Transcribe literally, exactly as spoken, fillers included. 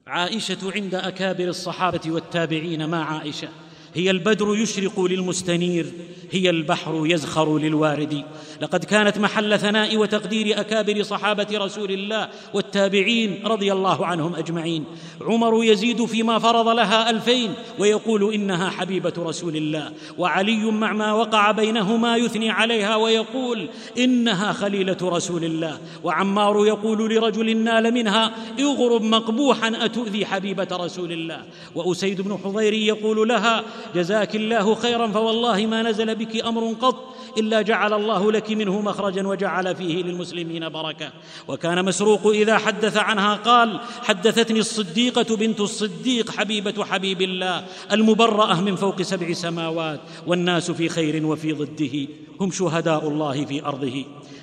عائشة عند أكابر الصحابة والتابعين ما عائشة، هي البدر يشرق للمستنير، هي البحر يزخر للوارد. لقد كانت محل ثناء وتقدير أكابر صحابة رسول الله والتابعين رضي الله عنهم أجمعين. عمر يزيد فيما فرض لها ألفين ويقول إنها حبيبة رسول الله، وعلي مع ما وقع بينهما يثني عليها ويقول إنها خليلة رسول الله، وعمار يقول لرجل نال منها اغرب مقبوحا أتؤذي حبيبة رسول الله، وأسيد بن حضير يقول لها جزاك الله خيرا فوالله ما نزل بك أمر قط إلا جعل الله لك منه مخرجا وجعل فيه للمسلمين بركة. وكان مسروق إذا حدث عنها قال حدثتني الصديقة بنت الصديق حبيبة حبيب الله المبرأة من فوق سبع سماوات، والناس في خير وفي ضده هم شهداء الله في أرضه.